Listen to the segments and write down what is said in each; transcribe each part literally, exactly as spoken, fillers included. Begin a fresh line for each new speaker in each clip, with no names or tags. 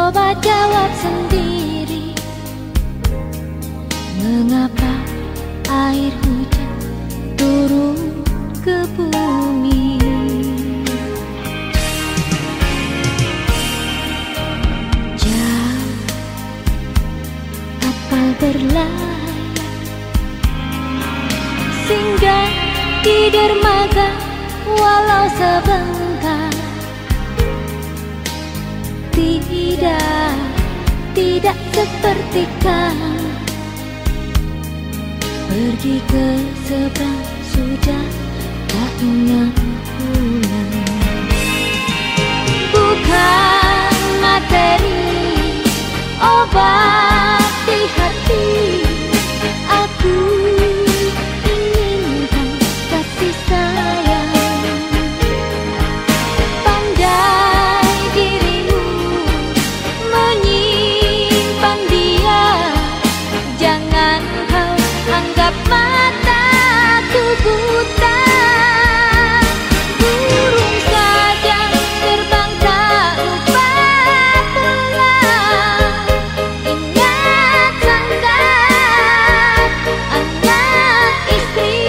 Coba jawab sendiri, mengapa air hujan turun ke bumi? Jauh kapal berlayar singgah di dermaga walau sebentar. Tidak, tidak seperti kau pergi ke seberang sudah tak ingat pulang. Bukan materi obat di hati, aku inginkan kasih sayang. Pandai dirimu menyimpan dia, jangan kau anggap mataku buta. Burung saja terbang tak lupa pulang. Ingat sangat anak istri.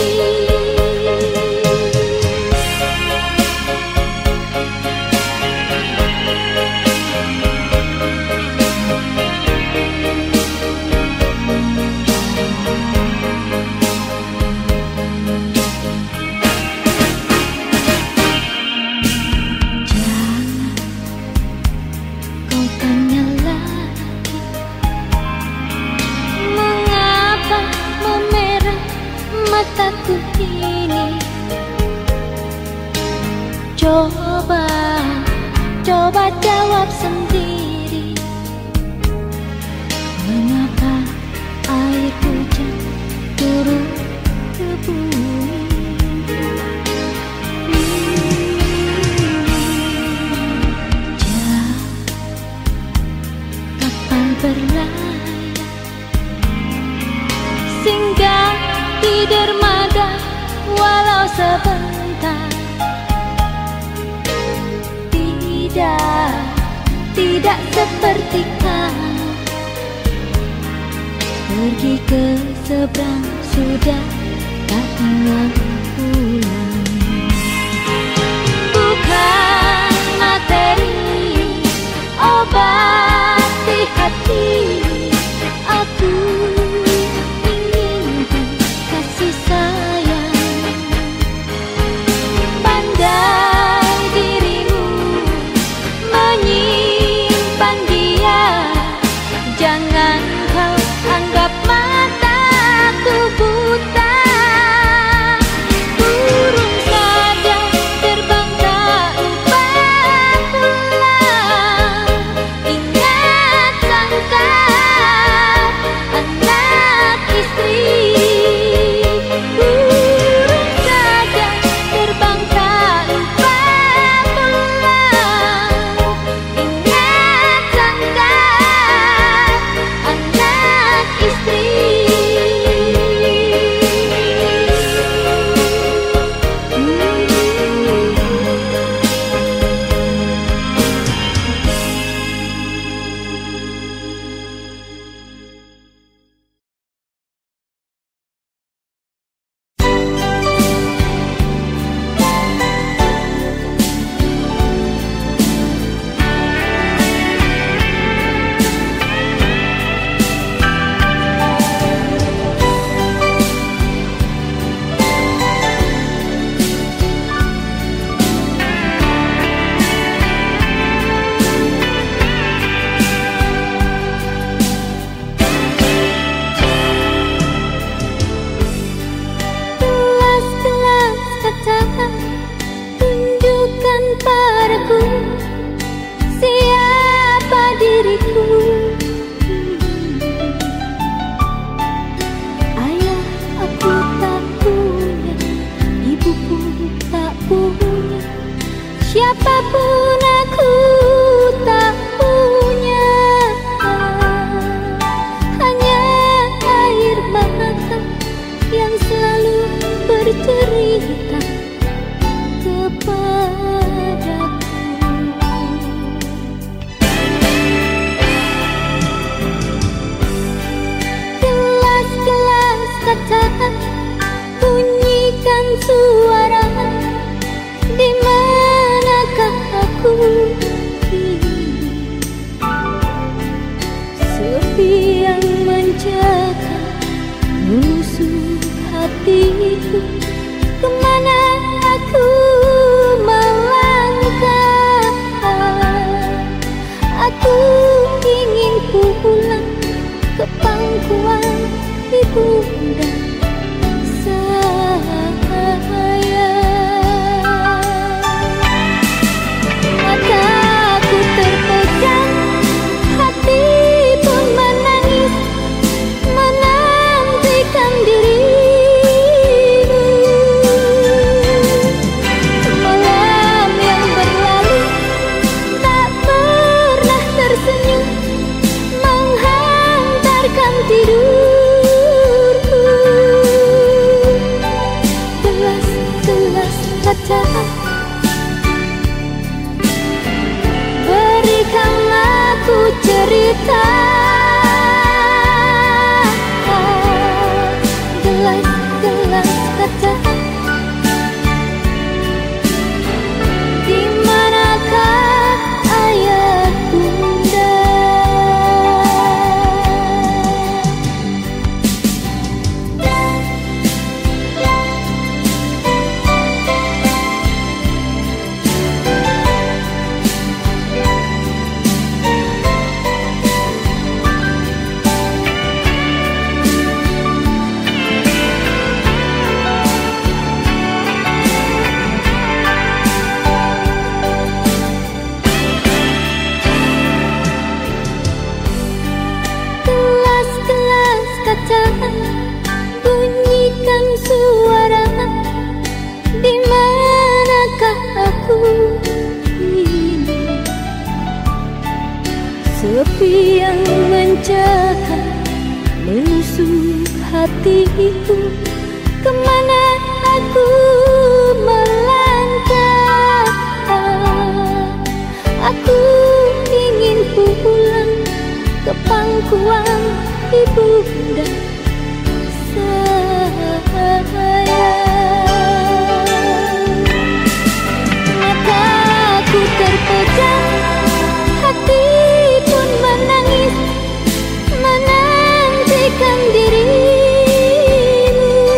Mataku ini, coba, coba jawab sendiri, mengapa air hujan turun ke bumi? Jauh kapal berlayar singgah di dermaga walau sebentar. Tidak, tidak seperti kau pergi ke seberang sudah tak ingat pulang. Bukan materi obat di hati, aku jangan kau anggap mataku buta. hatiku, kemana aku melangkah. Aku ingin pulang ke pangkuan ibunda sayang. Mataku terpejam, hati pun menangis, menantikan dirimu. Malam yang berlalu tak pernah tersenyum, menghantarkan tidurku. Gelas-gelas kaca, berikan aku cerita. Gelas-gelas kaca, di manakah ayah bunda? Gelas-gelas kaca, bunyikan suara. Di manakah aku ini? Sepi yang mencekam menusuk hatiku, kemana aku melangkah. Aku ingin pulang ke pangkuan ibunda sayang. Mataku terpejam, hati pun menangis, menantikan dirimu.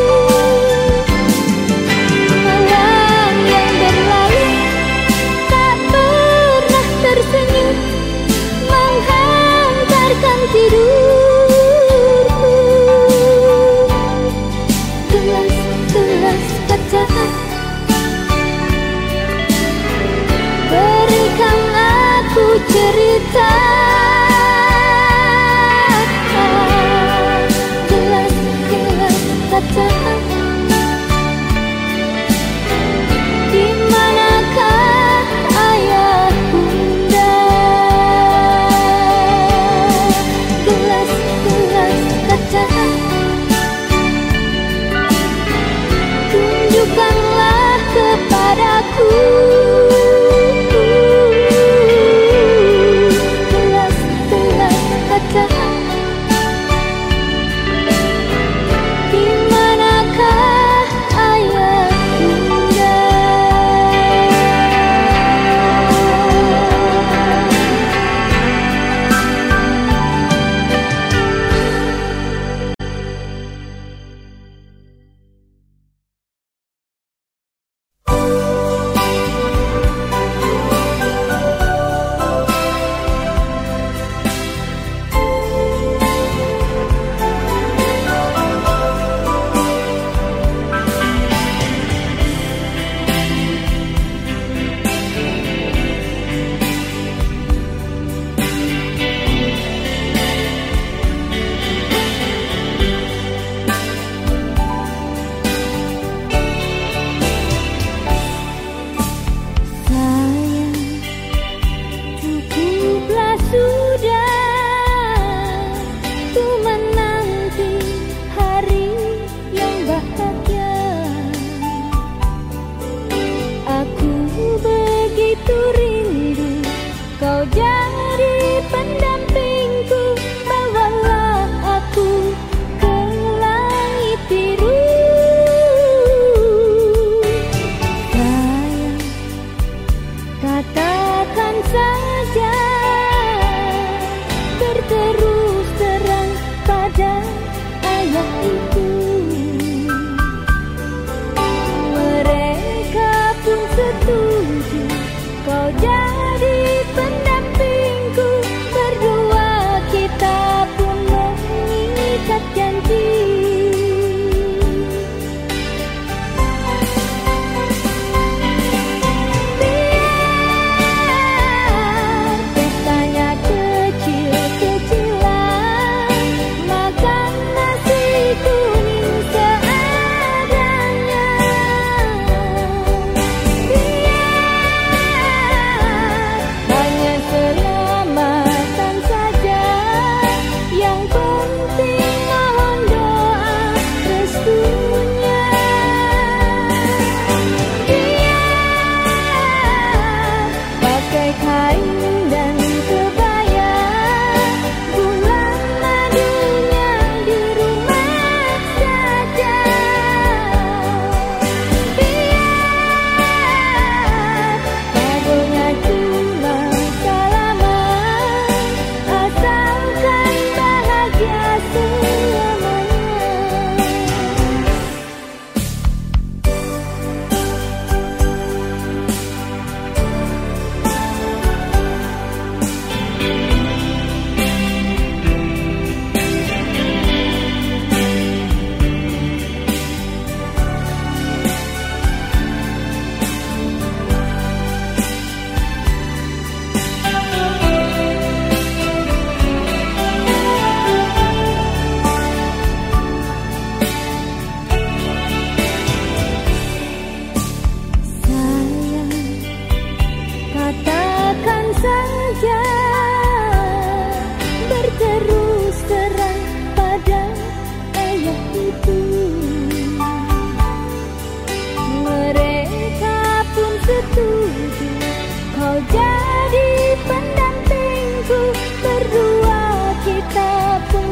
tuju. Kau jadi pendampingku, berdua kita pun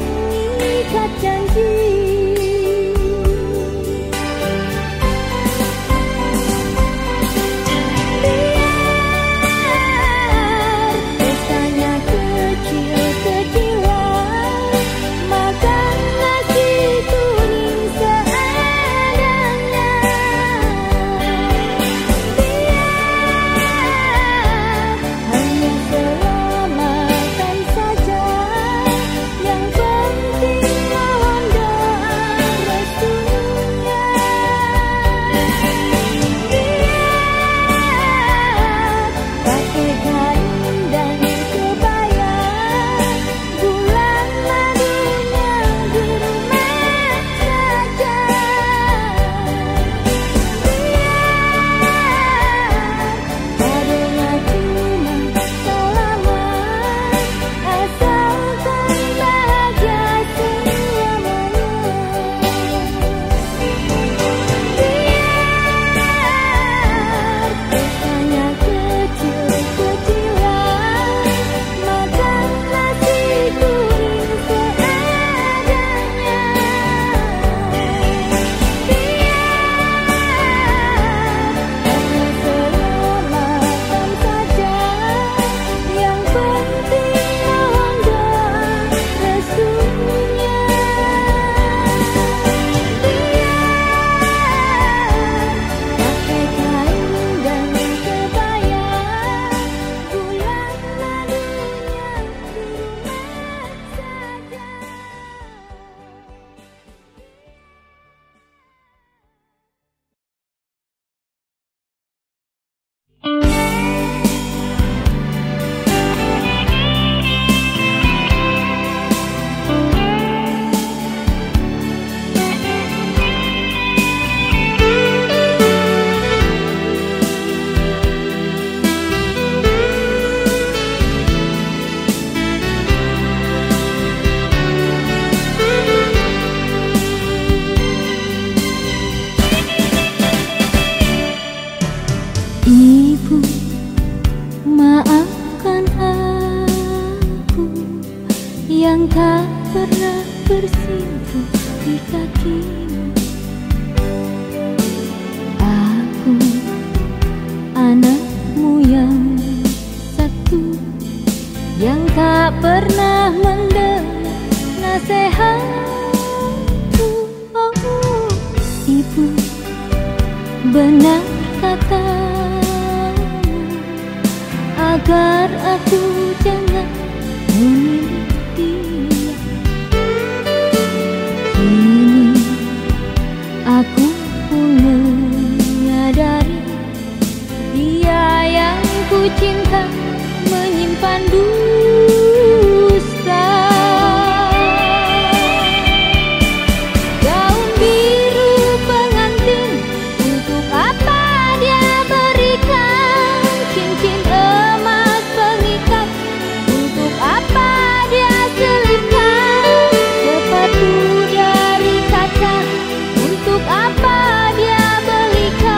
mengikat janji.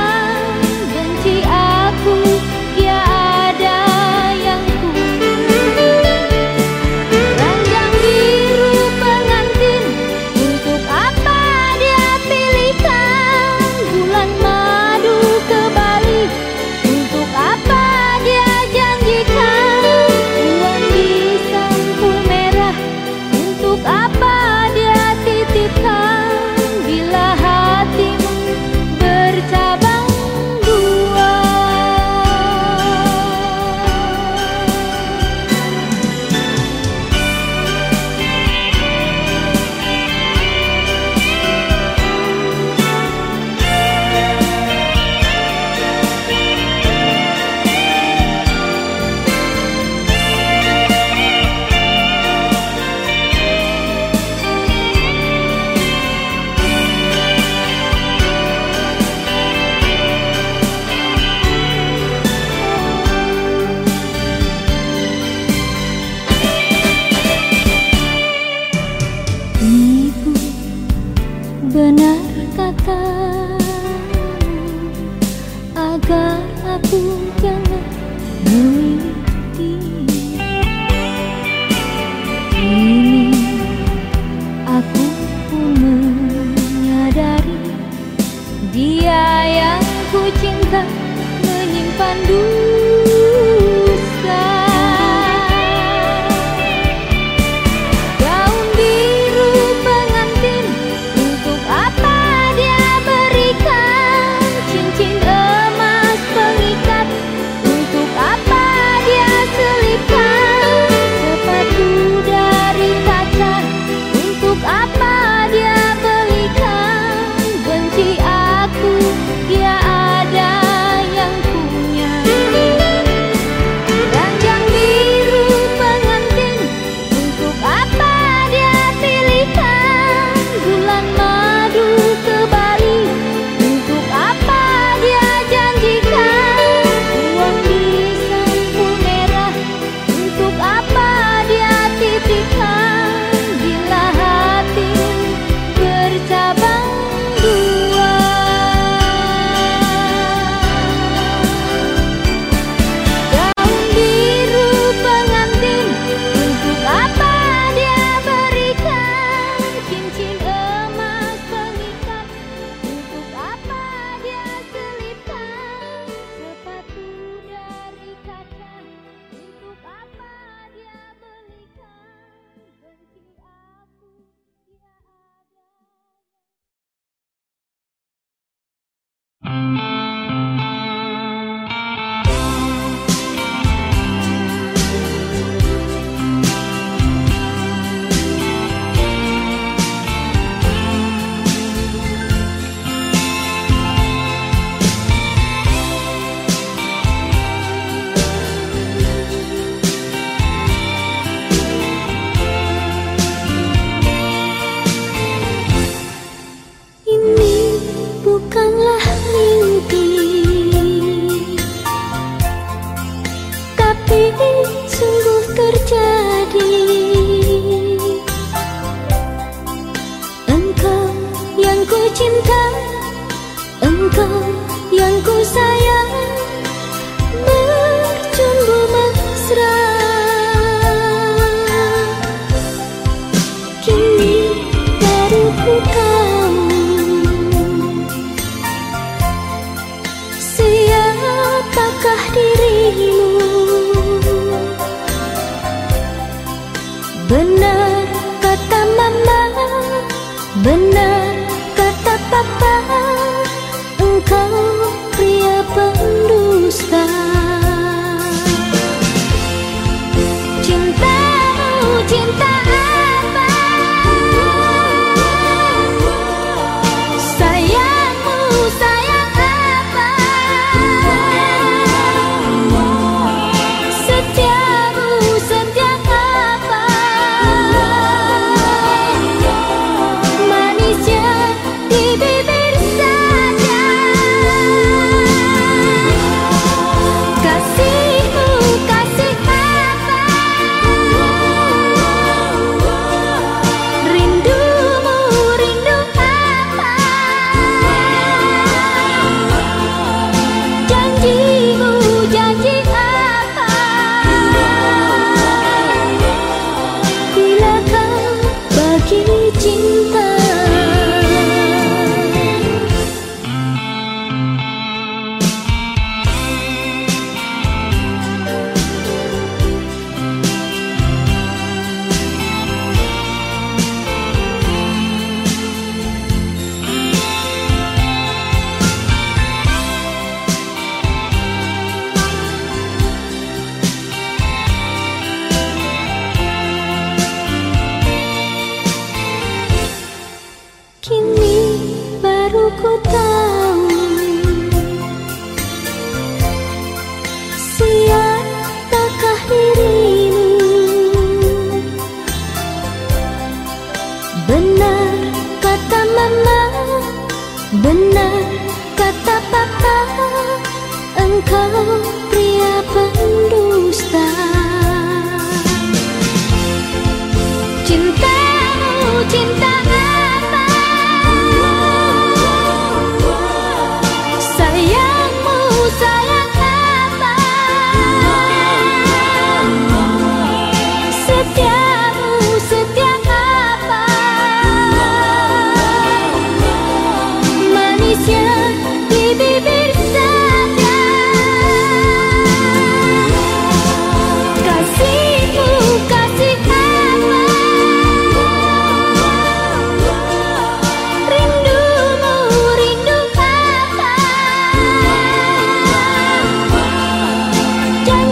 Benci aku, dia ada yang ku memiliki. Kini aku pun menyadari dia yang ku cinta menyimpan dusta. Gaun biru pengantin, untuk apa dia berikan? Cincin emas pengikat, untuk apa dia selipkan? Sepatu dari kaca, untuk apa dia belikan? Benci aku, dia ada yang punya. Ranjang biru pengantin, untuk apa dia pilihkan? Bulan madu ke Bali, untuk apa dia janjikan? Uang di sampul merah, untuk apa dia titipkan? Bila hati bercabang dua. Gaun biru pengantin, untuk apa dia berikan? Cincin emas pengikat, untuk apa dia selipkan? Sepatu dari kaca, untuk apa dia belikan? Benci aku, dia ada. Ini bukanlah mimpi, tapi sungguh terjadi. Engkau yang ku cinta, engkau yang ku sayang, bercumbu mesra. Kini baru ku tahu siapakah dirimu. Benar kata mama, benar kata papa, engkau pria pendusta. Cintamu cinta apa? Sayangmu sayang apa? Setiamu setia apa? Manisnya di bibir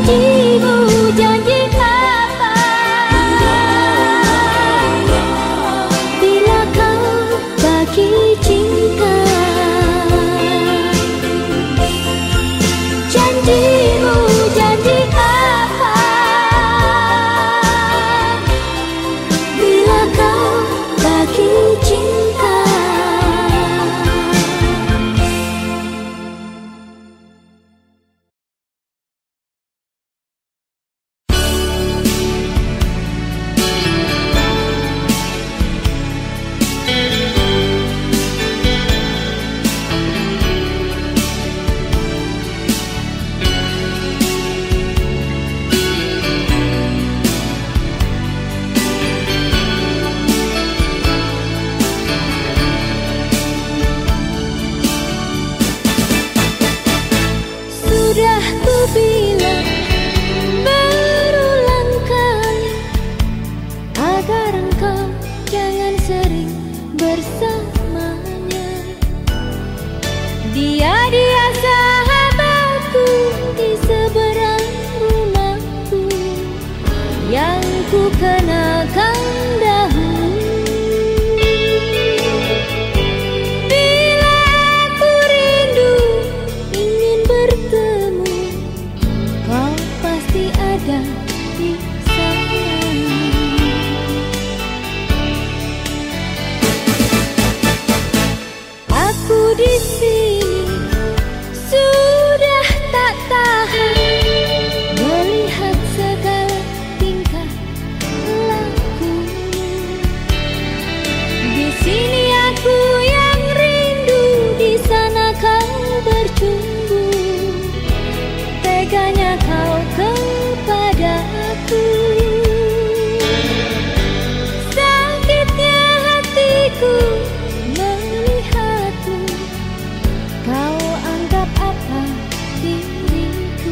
Janjimu janji apa? Bila kau bagi cinta. Janjimu janji apa? Bila kau bagi cinta. Sudah ku bilang berulang kali agar engkau jangan sering bersamanya. Dia-dia sahabatku di seberang rumahku yang ku kenalkan dahulu. Bila aku rindu ingin bertemu, kau pasti ada di sana. Aku di sini sudah tak tahan melihat segala tingkah lakumu. Di sini aku yang rindu, di sana kau bercumbu. Teganya kau kepada aku. Sakitnya hatiku melihatmu. Kau anggap apa diriku?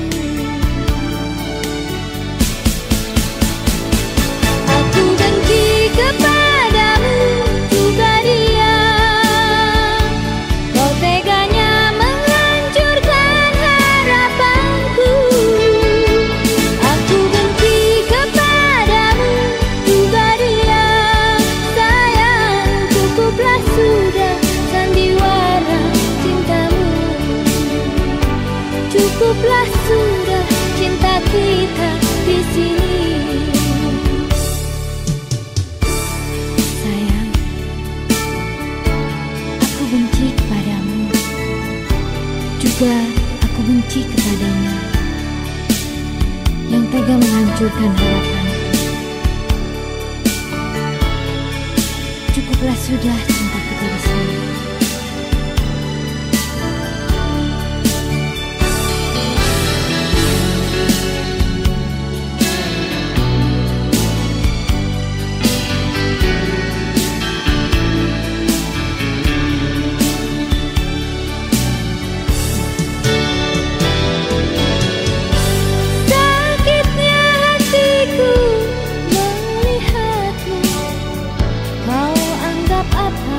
Aku benci kepadamu juga dia. Kau teganya menghancurkan harapanku. Aku benci kepadamu juga dia. Sayang, cukuplah sudah sandiwara cintamu. Cukuplah sudah cinta kita di sini. Sayang, aku benci kepadamu. Juga aku benci kepadanya yang tega menghancurkan harapanku. Cukuplah sudah cinta kita di sini. Sakitnya hatiku melihatmu. Kau anggap apa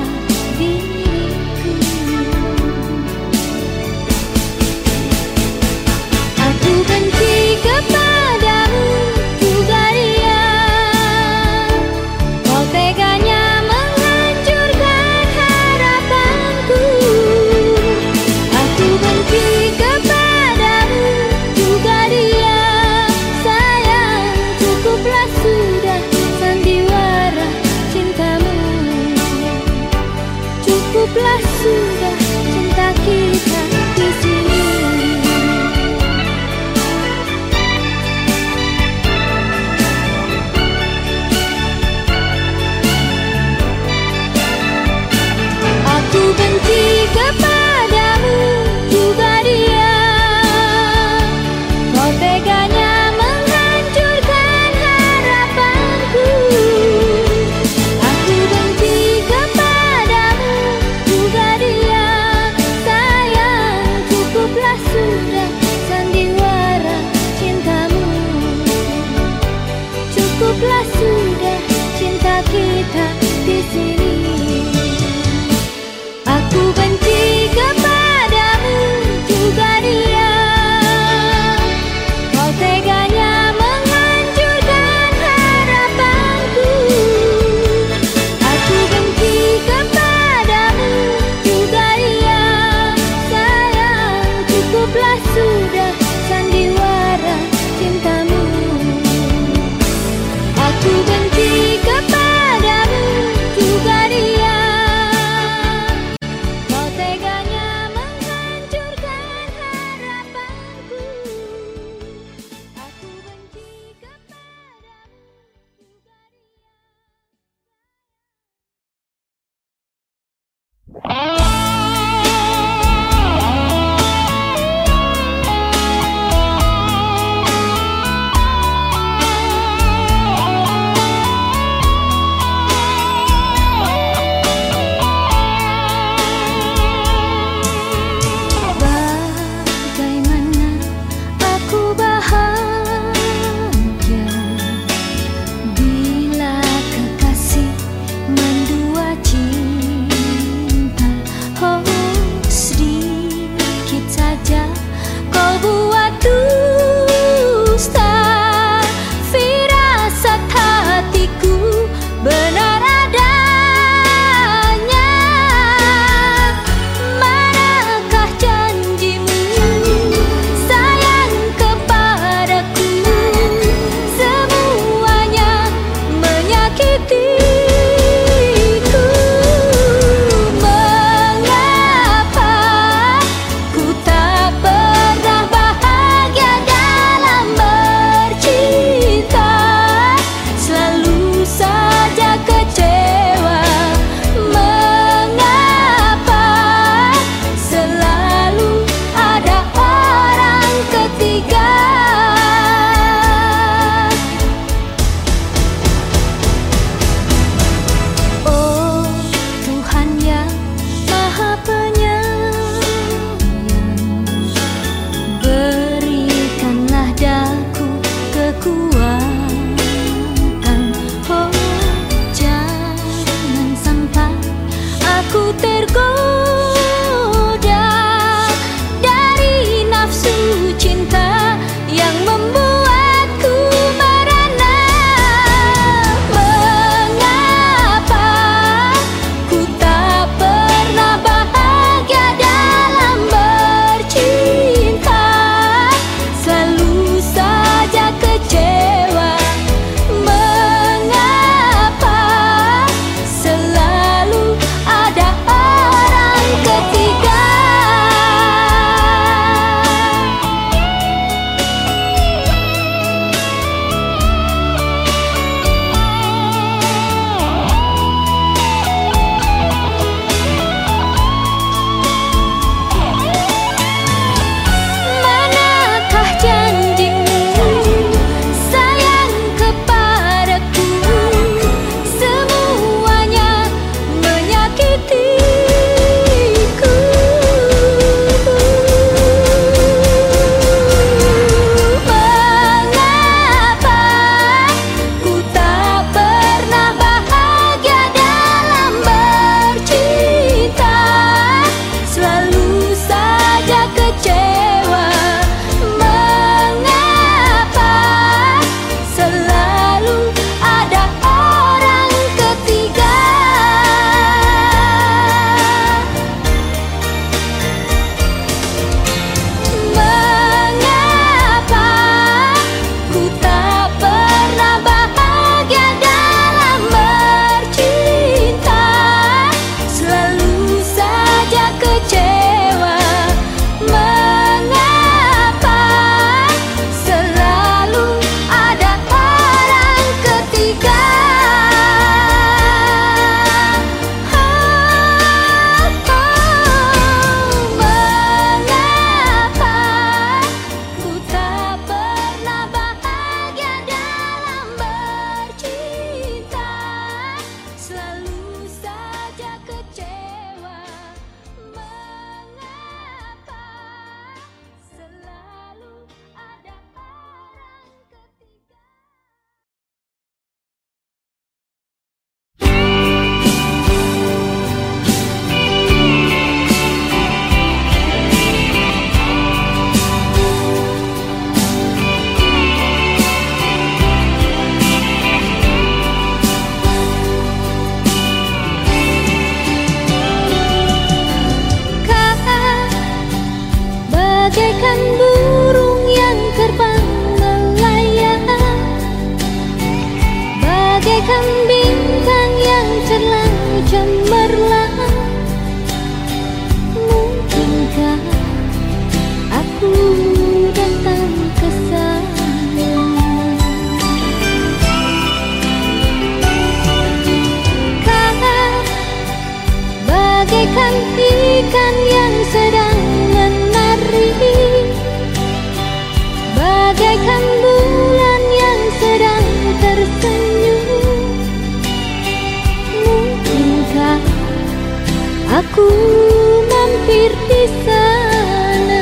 aku mampir di sana.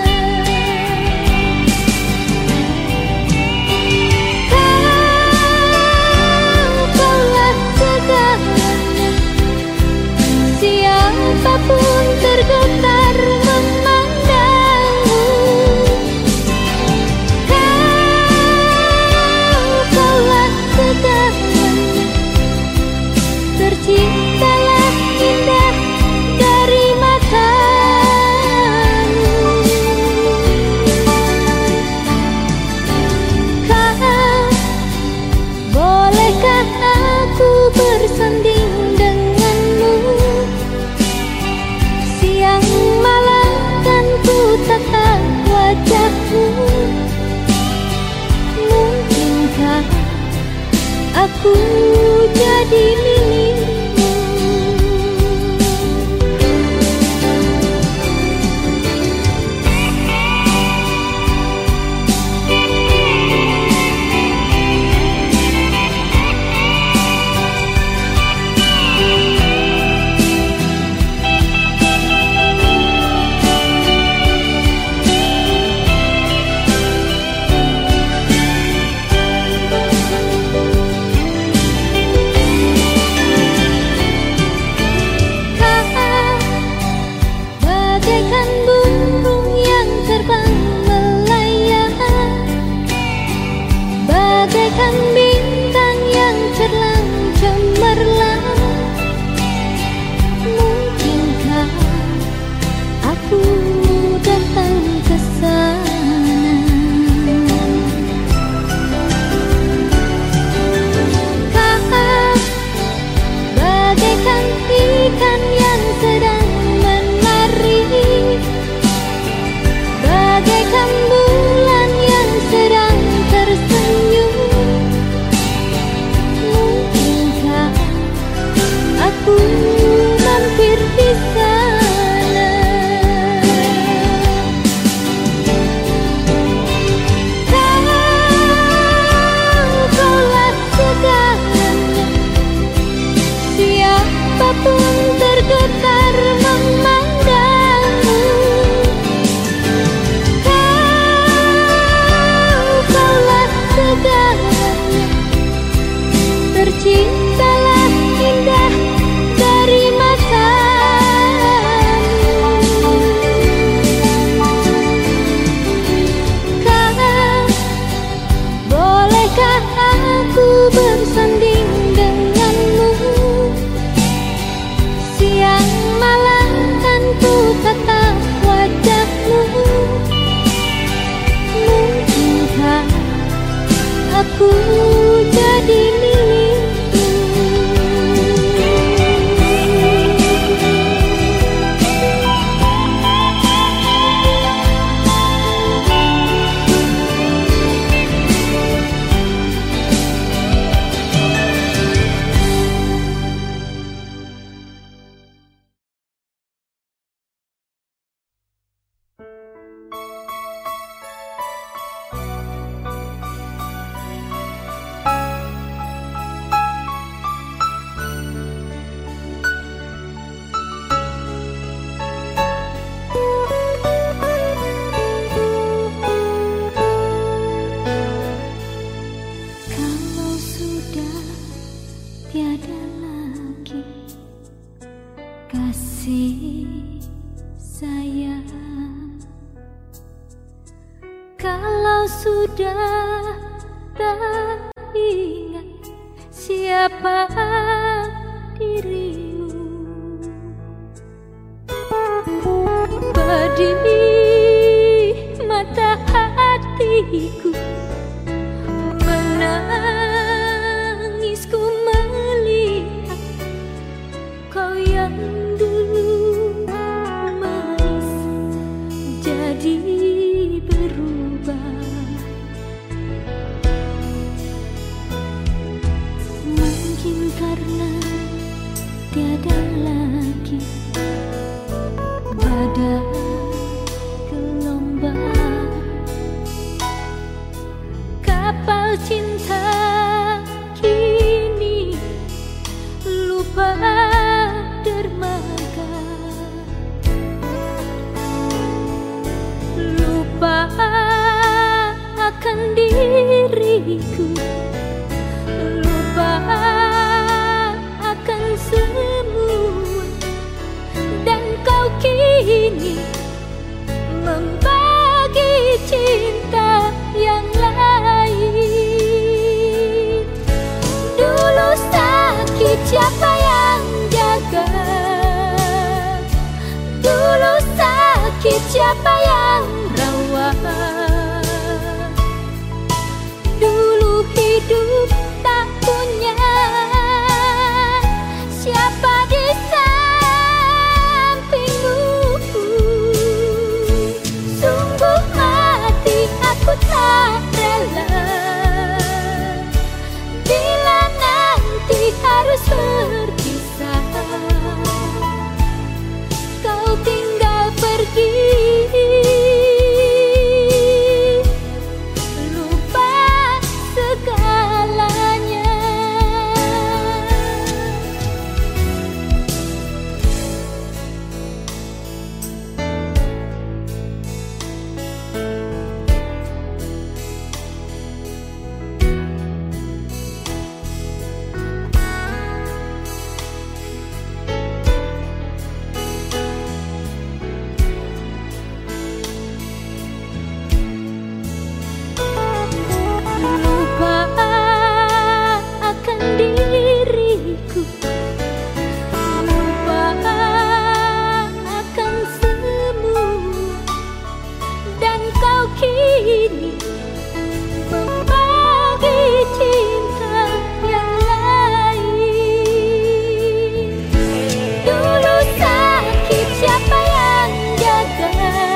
Kau kaulah segalanya, siapapun tergetar memandangmu. Kau kaulah segalanya, terciptalah indah dari matamu. Kau, bolehkah aku bersanding denganmu? Siang malam kan ku tatap wajahmu. Mungkinkah aku jadi milikmu? Bagaikan burung yang terbang melayang, bagaikan bintang yang cerlang cemerlang. Mungkinkah aku datang ke sana? Kau bagaikan ikan yang sedang menari, bagaikan bulan yang sedang tersenyum. Mungkinkah aku mampir di sana? Kau kaulah segalanya, siapapun tergetar memandangmu. Kau kaulah segalanya, terciptalah indah dari matamu. Kau, bolehkah aku bersanding denganmu? Siang malam kan ku tatap wajahmu. Mungkinkah aku jadi milikmu? Kalau sudah tiada lagi kasih sayang, kalau sudah tak ingat siapa dirimu, pedih mata hatiku menangisku melihat kau yang dulu manis jadi berubah. Mungkin karena tiada lagi badai gelombang, kapal cinta kini lupa dermaga. sakit siapa yang jaga? Dulu sakit siapa yang rawat? Dulu hidup tak punya siapa di sampingmu. Sungguh mati aku tak rela bila nanti harus berpisah. Kau tinggal pergi, lupa segalanya. Lupa akan diriku, lupa akan semua, dan kau kini membagi cinta yang lain. Dulu sakit siapa yang jaga?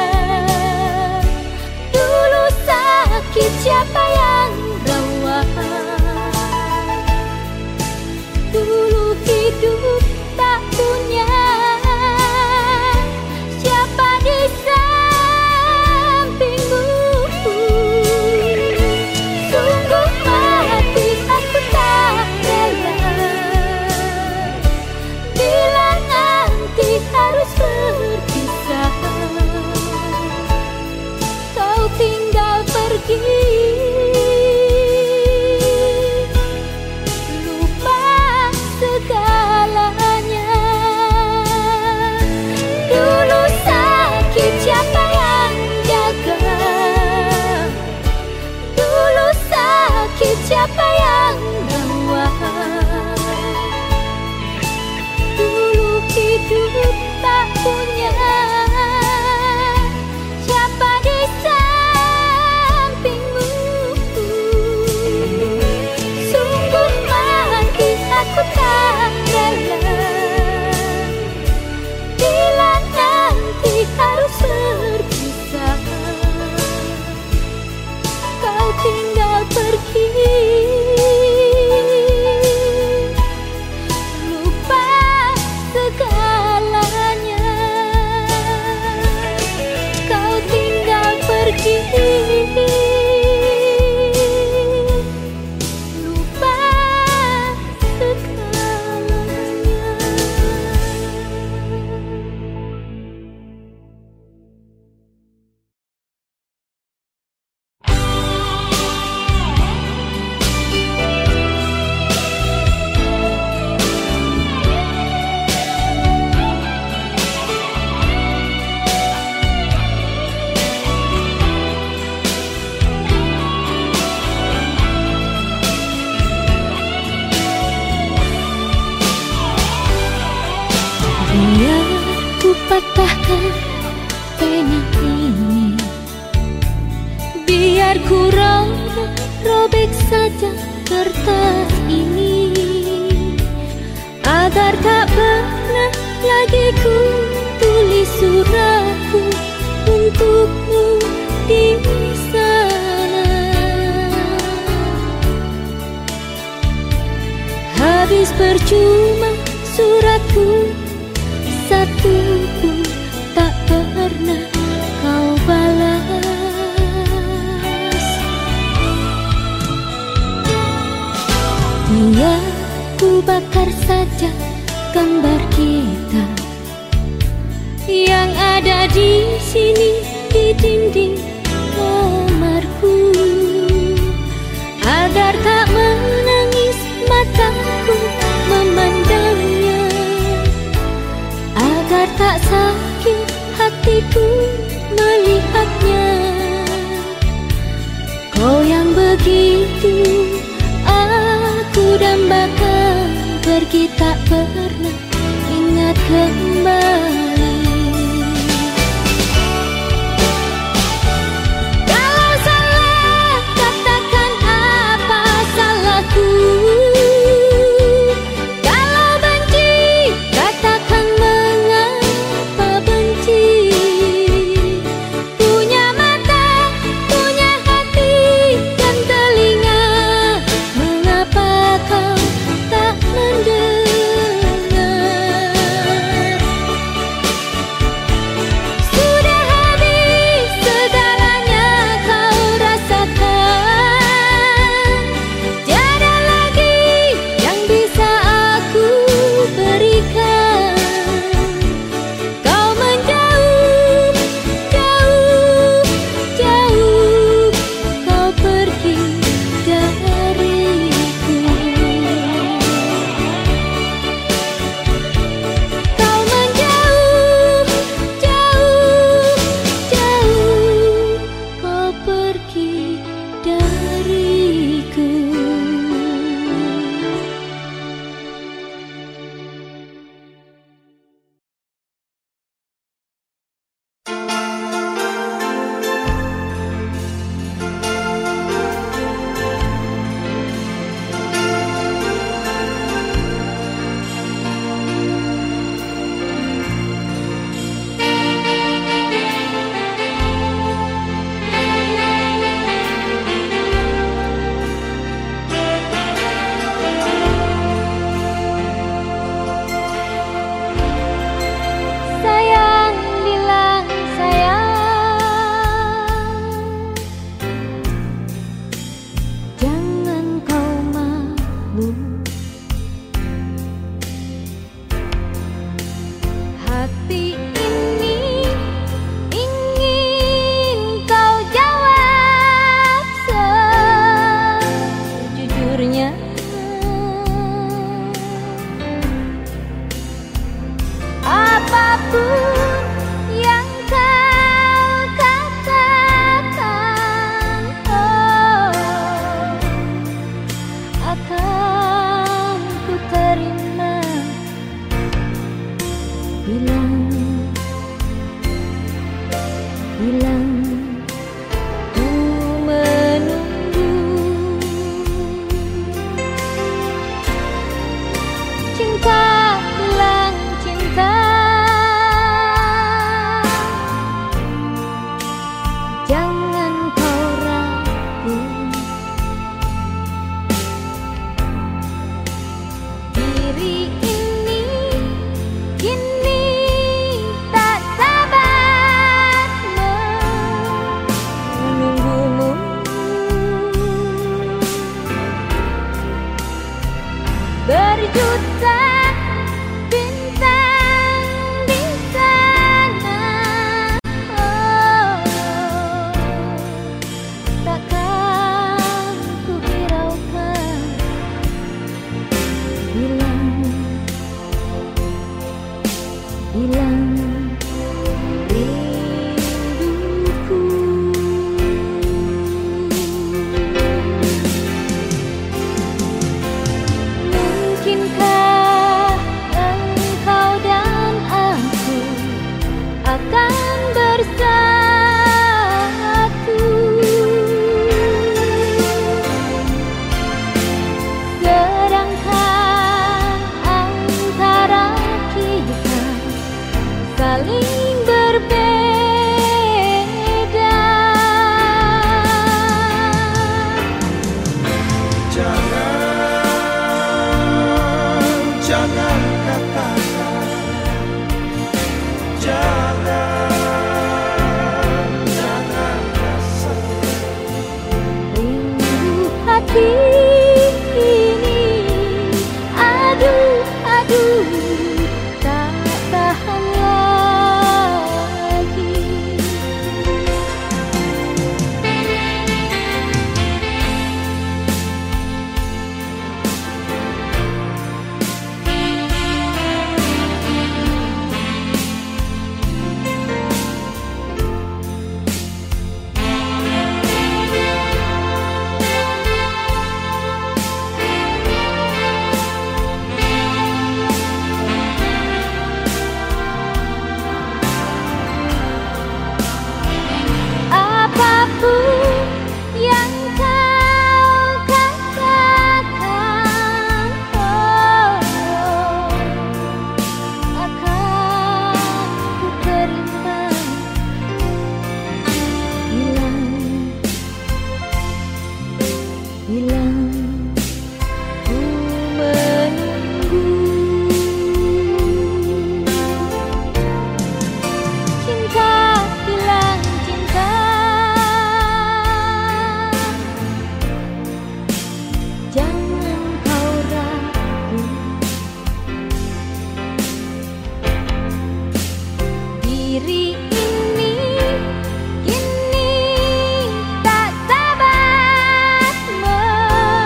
Dulu sakit siapa yang rawat? Dulu hidup tak punya siapa di sampingmu. Sungguh mati aku tak rela bila nanti harus berpisah. Kau tinggal pergi, lupa segalanya. Dulu sakit siapa yang jaga? Dulu sakit siapa yang rawat? Dulu hidup tak punya siapa di sampingmu. Sungguh mati aku tak rela bila nanti harus berpisah. Kau tinggal pergi, lupa segalanya. Kau tinggal pergi, lupa segalanya. Biar ku patahkan pena ini, biar ku robek, robek saja kertas ini, agar tak pernah lagi ku tulis suratku untukmu di sana. Habis percuma suratku, satu pun tak pernah kau balas. Biar ku bakar saja gambar kita yang ada di sini di dinding kamarku, agar tak menangis mataku memandangnya, agar tak sakit hatiku melihatnya. Kau yang begitu aku dambakan pergi tak pernah ingat kembali. Kalau salah, katakan apa salahku. Kalau benci, katakan mengapa benci. Punya mata, punya hati dan telinga, mengapa kau tak mendengar? Sudah habis segalanya kau rasakan, tiada lagi yang bisa aku berikan. Kau menjauh, jauh, jauh, kau pergi dariku. Kau menjauh, jauh, jauh, kau pergi dariku. Sayang, bilang sayang, jangan kau malu. Hati ini ingin kau jawab sejujurnya. Apapun yang kau katakan, oh, akan ku terima. Bilang, bilang ku menunggu. Cinta, bilang cinta, jangan kau ragu. Diri ini kini tak sabar menunggumu. Berjuta bintang di sana, oh, takkan ku hiraukan. Bilang, bilang rinduku. Mungkinkah engkau dan aku akan bersatu? Sedangkan antara kita saling berbeda.
Jangan, jangan katakan, jangan, jangan rasa.
Rindu hati ini, aduh, aduh, tak tahan lagi. hilang, ku menunggu. Cinta hilang, cinta, jangan kau ragu. Diri ini kini tak sabar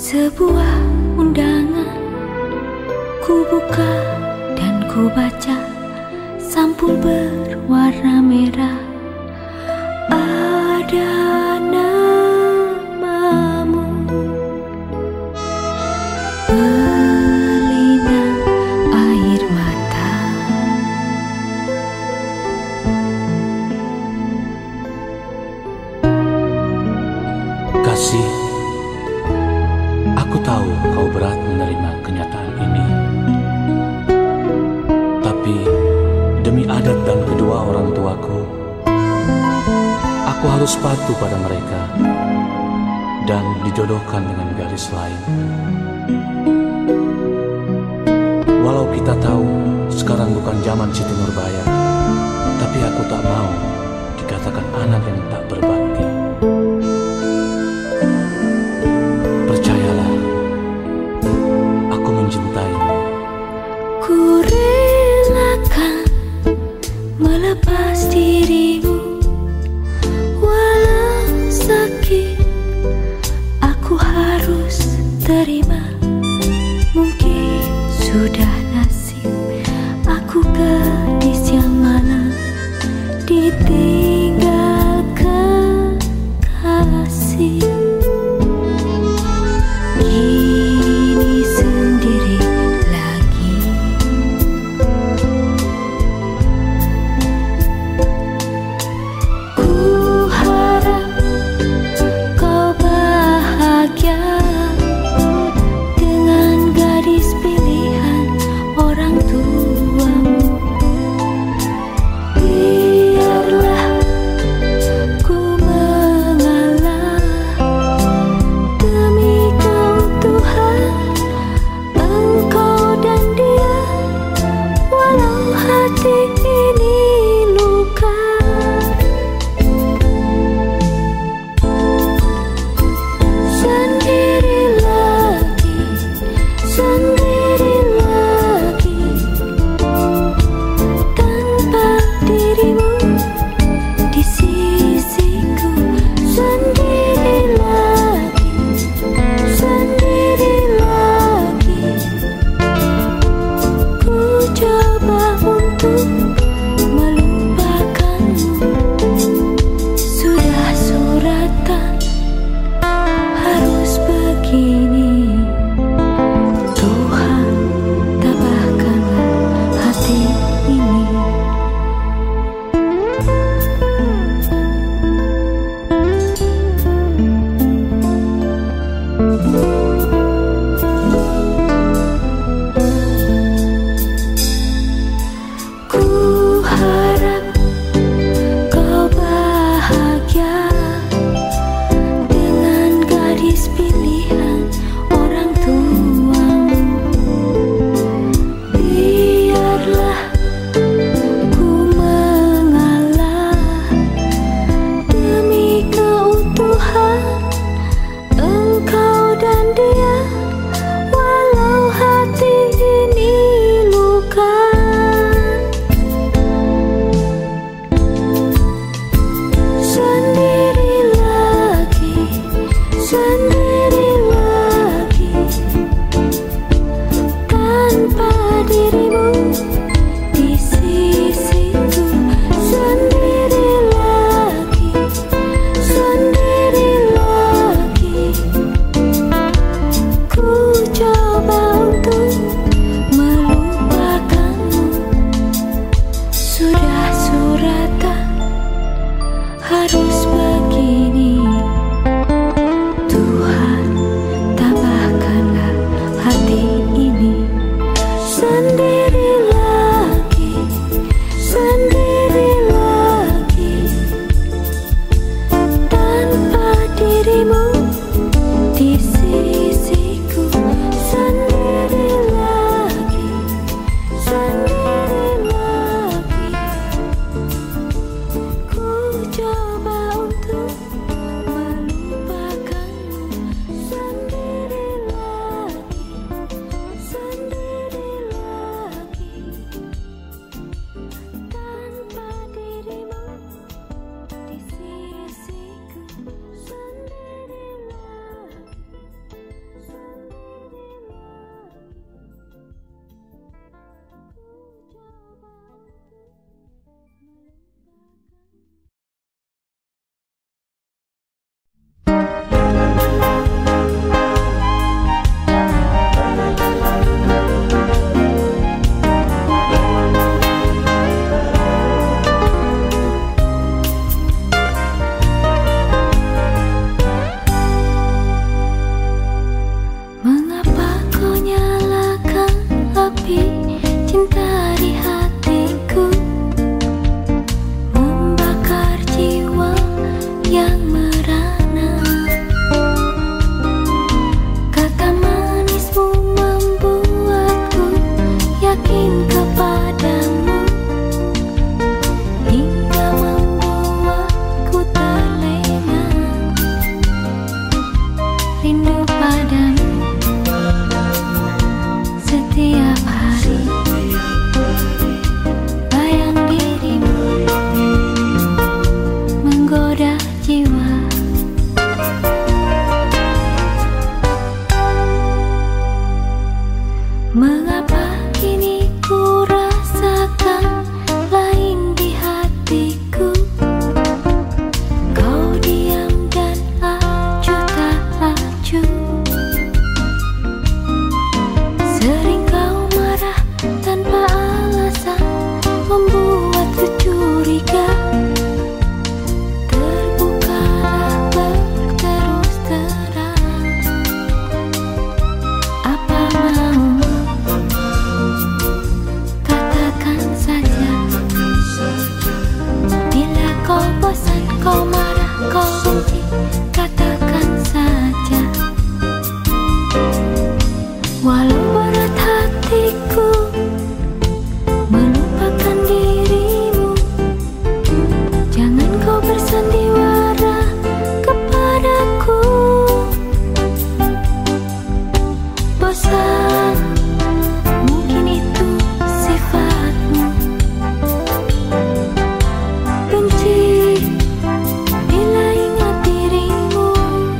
Sebuah undangan ku buka dan ku baca, sampul berwarna merah. Ada namamu, berlinang air mata.
Kasih, aku tahu kau berat menerima kenyataan ini. Tapi demi adat dan kedua orang tuaku, aku harus patuh pada mereka dan dijodohkan dengan gadis lain. Walau kita tahu sekarang bukan zaman Siti Nurbaya, tapi aku tak mau dikatakan anak yang tak berbakti. Percayalah, aku mencintaimu.
Ku relakan melepas dirimu, walau sakit aku harus terima. Mungkin sudah nasib aku gadis yang malang ditinggalkan. rindu padamu setiap hari. Bayang dirimu menggoda jiwa. Mengapa kini ku rasakan lain di hatiku? Kau diam dan acuh tak acuh. Sering kau marah tanpa alasan, membuatku curiga. Terbukalah berterus terang. Apa maumu? Katakan saja. Bila kau bosan, kau marah, kau benci, katakan saja. Walau berat hatiku melupakan dirimu, jangan kau bersandiwara kepadaku. Bosan, mungkin itu sifatmu. Benci bila ingat dirimu.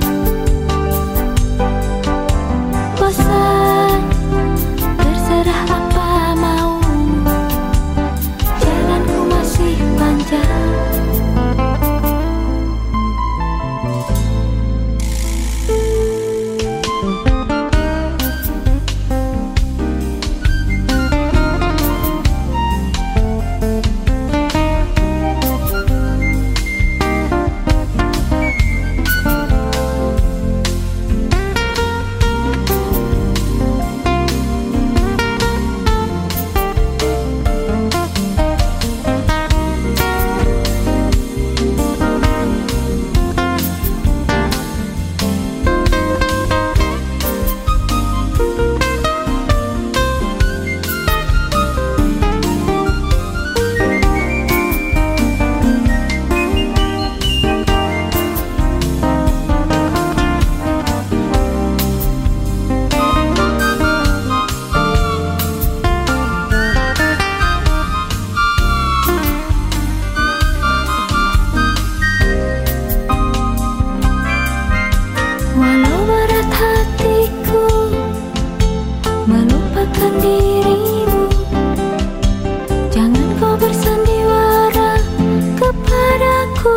Bosan, terserah apa maumu. Jalanku masih panjang. Walau berat hatiku melupakan dirimu, jangan kau bersandiwara kepadaku.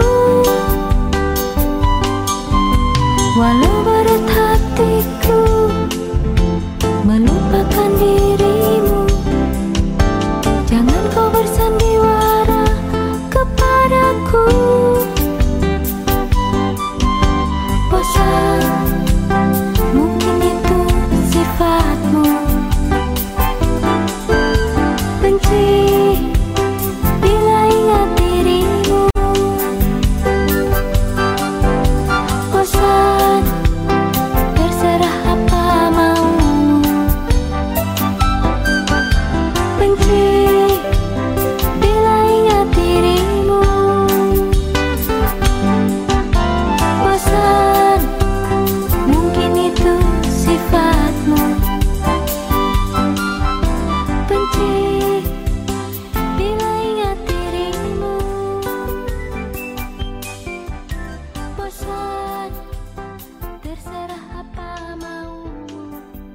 Walau berat hatiku melupakan dirimu, jangan kau bersandiwara kepadaku. Bosan, mungkin itu sifatmu. Benci bila ingat dirimu. Bosan, terserah apa maumu. Benci bila ingat dirimu. Bosan, mungkin itu sifatmu. Benci bila ingat dirimu. Bosan, terserah apa maumu.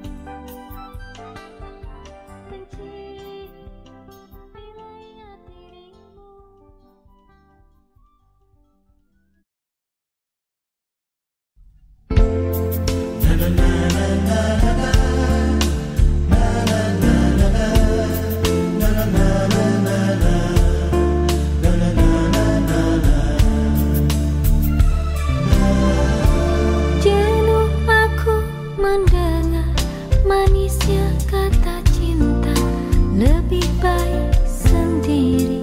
Benci bila ingat dirimu. Jenuh aku mendengar manisnya kata cinta. Lebih baik sendiri.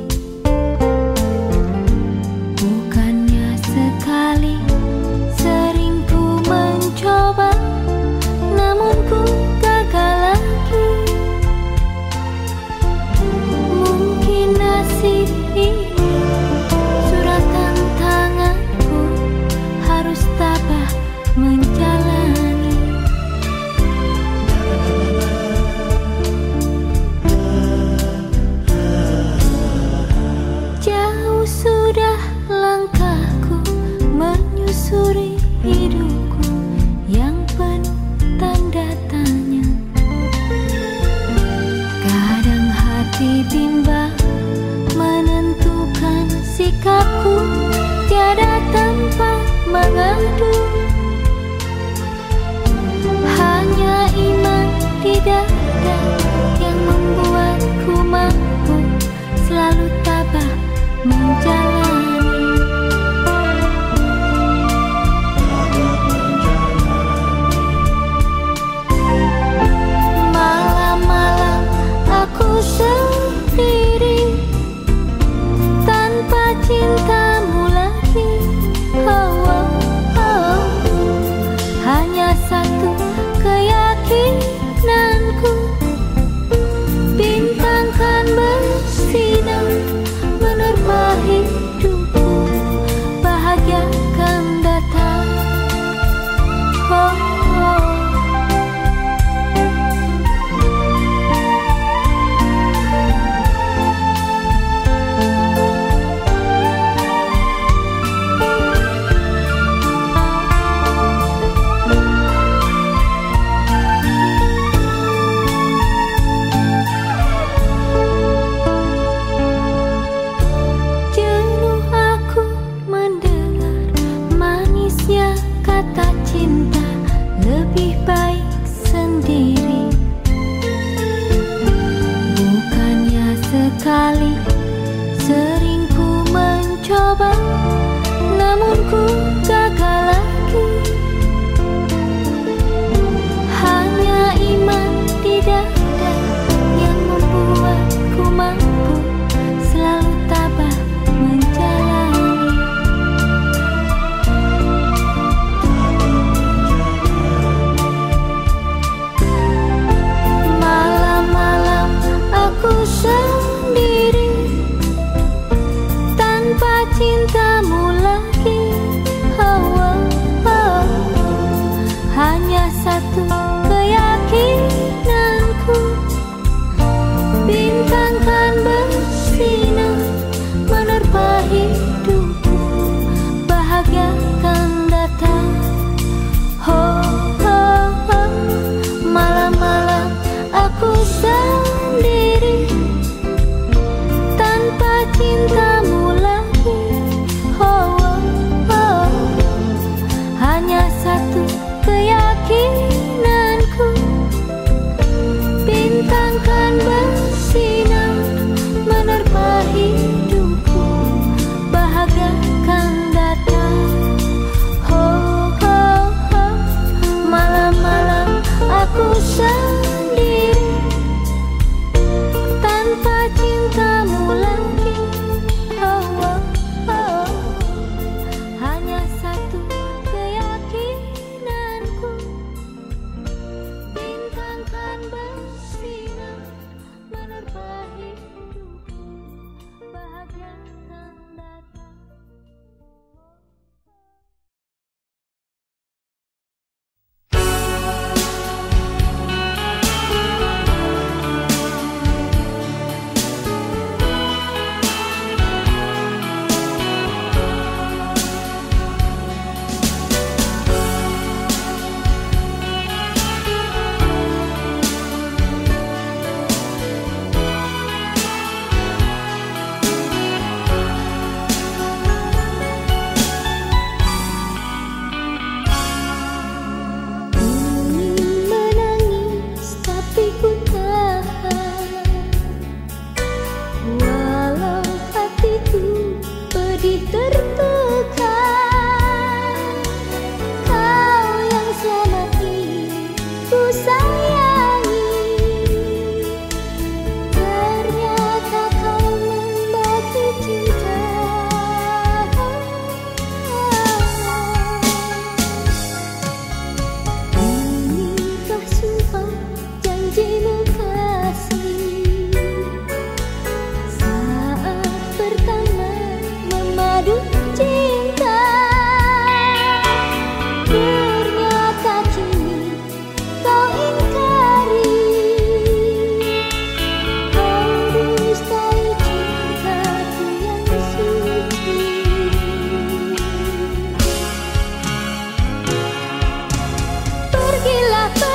Bukannya sekali, sering ku mencoba, namun ku gagal lagi. Mungkin nasib ini suratan tanganku, harus tabah menjalani. menyusuri hidupku yang penuh tanda tanya. Kadang hati bimbang menentukan sikapku, tiada tempat mengadu. Hanya iman di dada yang membuatku mampu selalu tabah menjalani. Malam-malam aku sendiri tanpa cintamu lagi. Oh, oh, oh. Hanya satu keyakinanku, bintang kan bersinar menerbang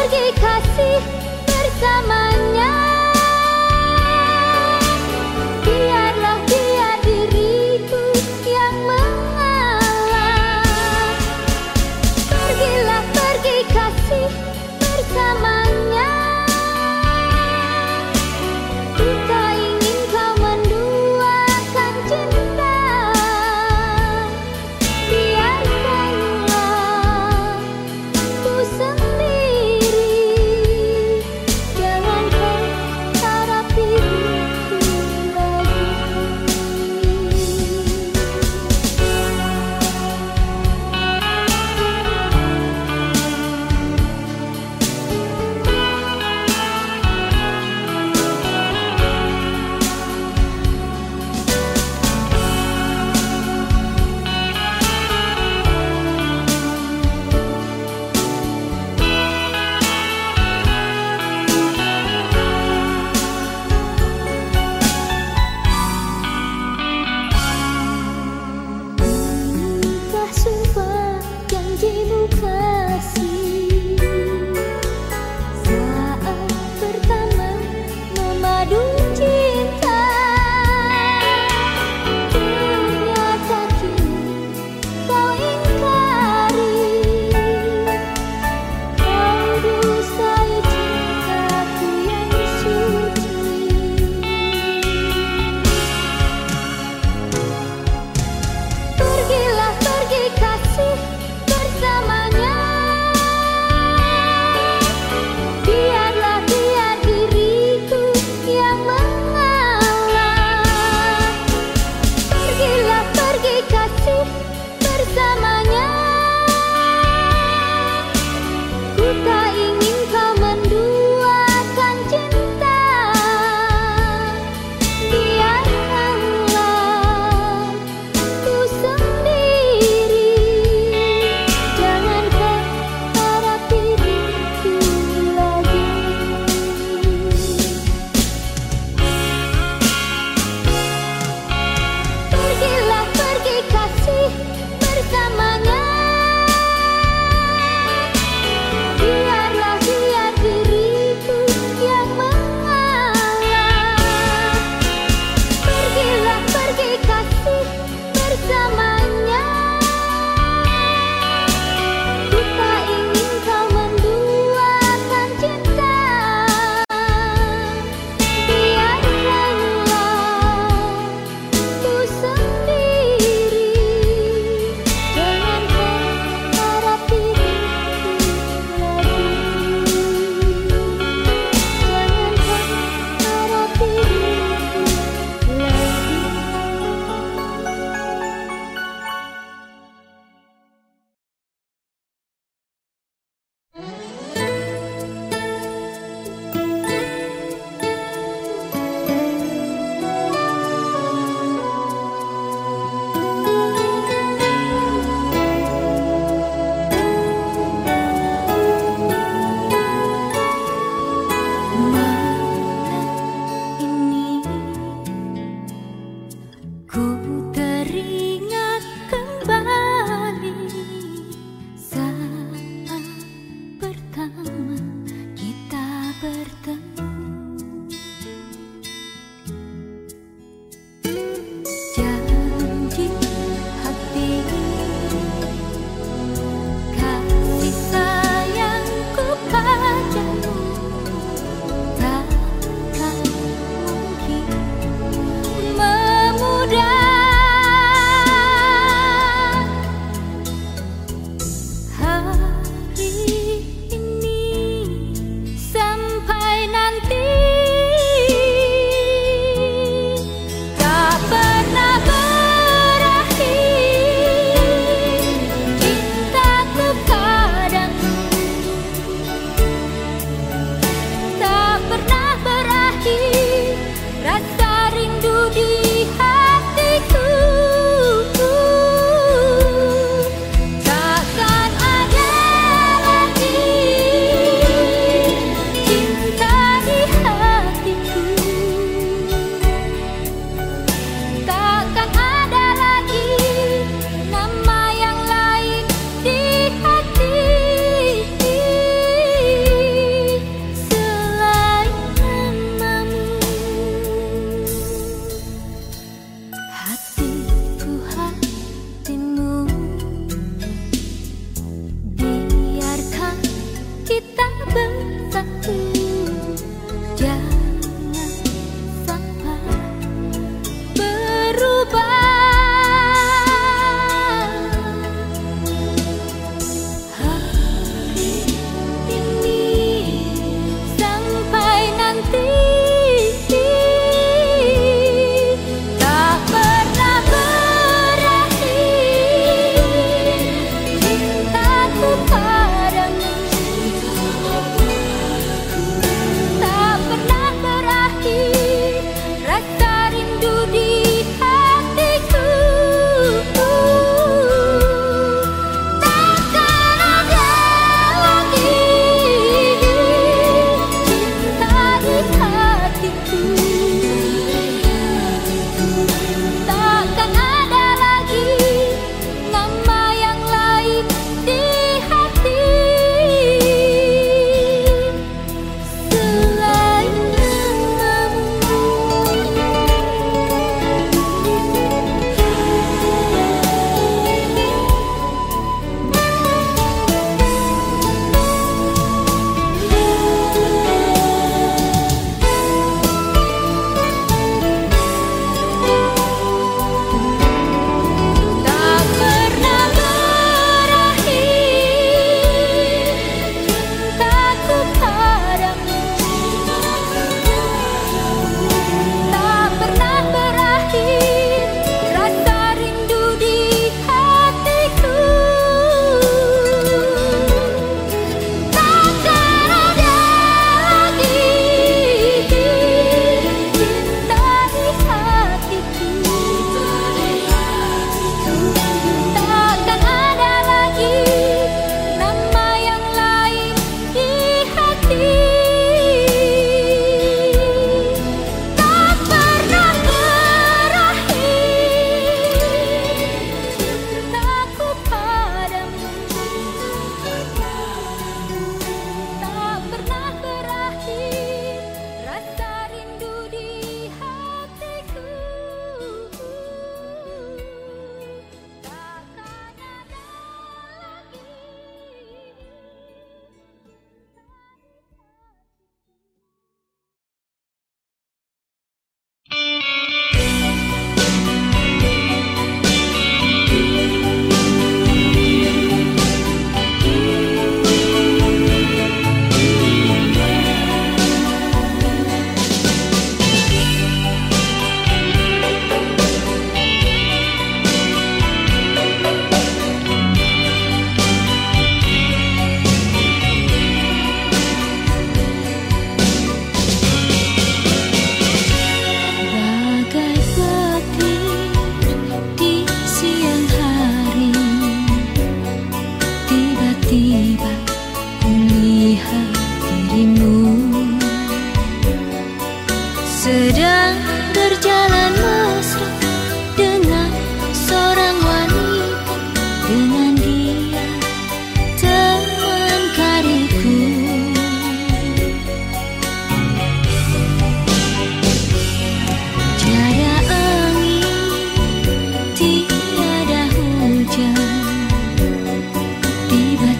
pergi kasih bersamanya. Biarlah dia diriku yang mengalah. Pergilah pergi kasih bersamanya. Ku tak ingin kau menduakan cinta. Biarkanlah ku sendiri. Jangan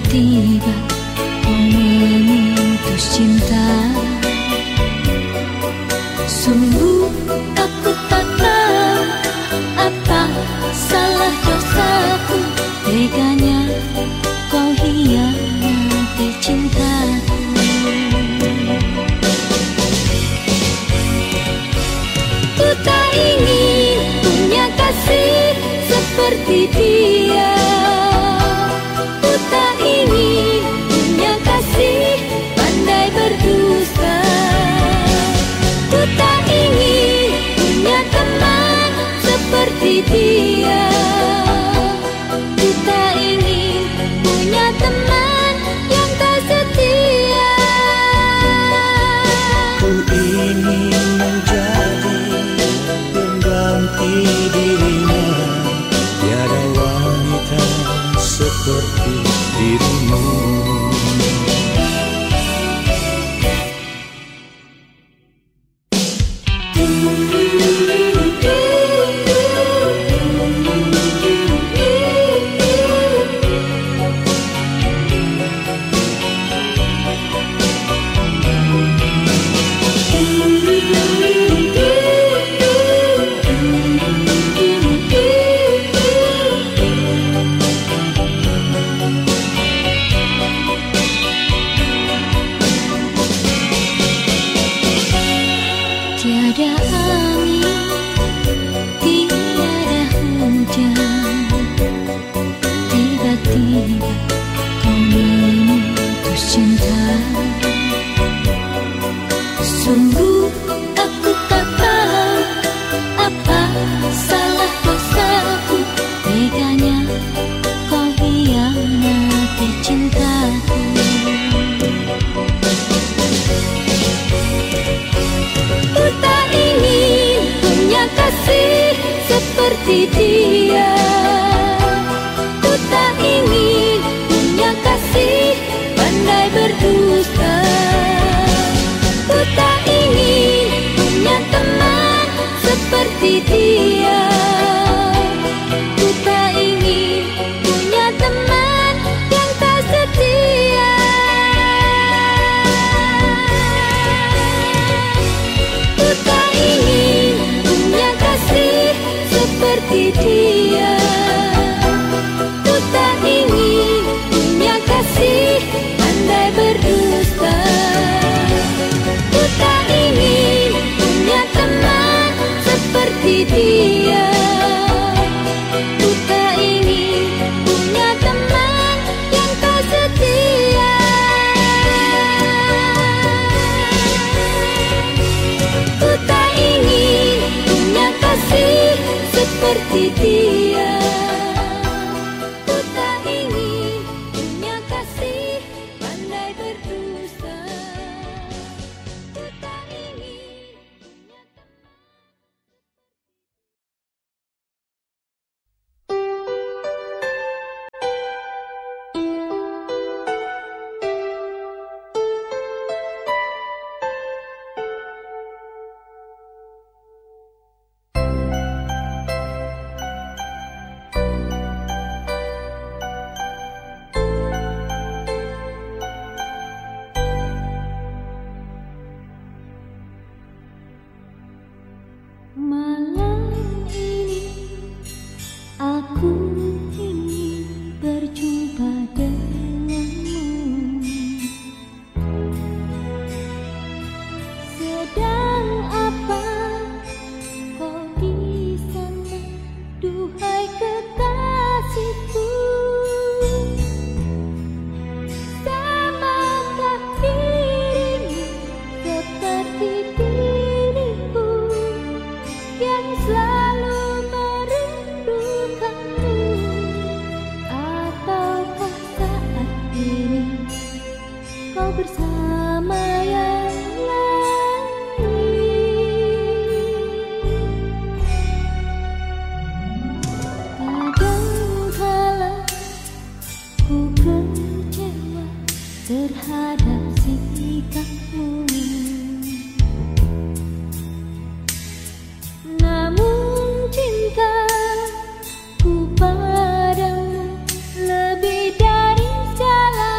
tiba-tiba kau memutus cinta. Sungguh aku tak tahu apa salah dosaku, teganya kau hianati cintaku. Ku tak ingin punya kasih seperti dia. Ku tak ingin punya kasih pandai berdusta. Ku tak ingin punya teman seperti dia. Ku tak ingin punya teman yang tak setia.
Ku ingin menjadi pengganti dirinya. Tiada wanita seperti dirimu.
Tiada angin, tiada hujan, tiba-tiba kau memutus cinta. Sungguh aku tak tahu apa salah dosaku, teganya kau hianati cintaku. Ku tak ingin punya kasih seperti dia. Ku tak ingin punya kasih pandai berdusta. Ku tak ingin punya teman seperti dia. Ku tak ingin punya teman yang tak setia. Ku tak ingin punya kasih seperti dia. Ku tak ingin punya kasih pandai berdusta. Ku tak ingin punya teman seperti dia. Ku tak ingin punya teman yang tak setia. Ku tak ingin punya kasih seperti dia. Ku tak ingin punya kasih pandai berdusta. Ku tak ingin punya teman. Malam ini aku ingin berjumpa denganmu. Sedang apa kau di sana, duhai kekasihku? Samakah dirimu seperti diriku yang selalu merindukanmu? Ataukah saat ini kau bersama yang lain? Kadangkala ku kecewa terhadap sikapmu. Namun cintaku padamu lebih dari segala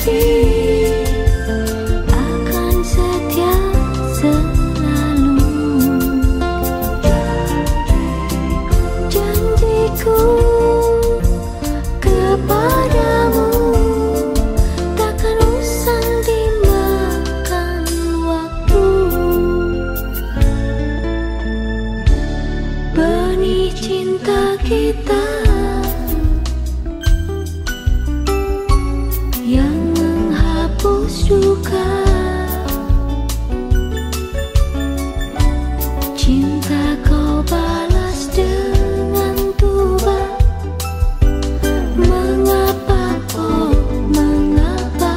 janji akan setia selalu. Janjiku kepadamu takkan usang dimakan waktu. Benih cinta kita yang menghapus duka, cinta kau balas dengan tuba. Mengapa, oh mengapa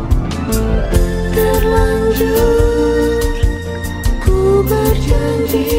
terlanjur ku berjanji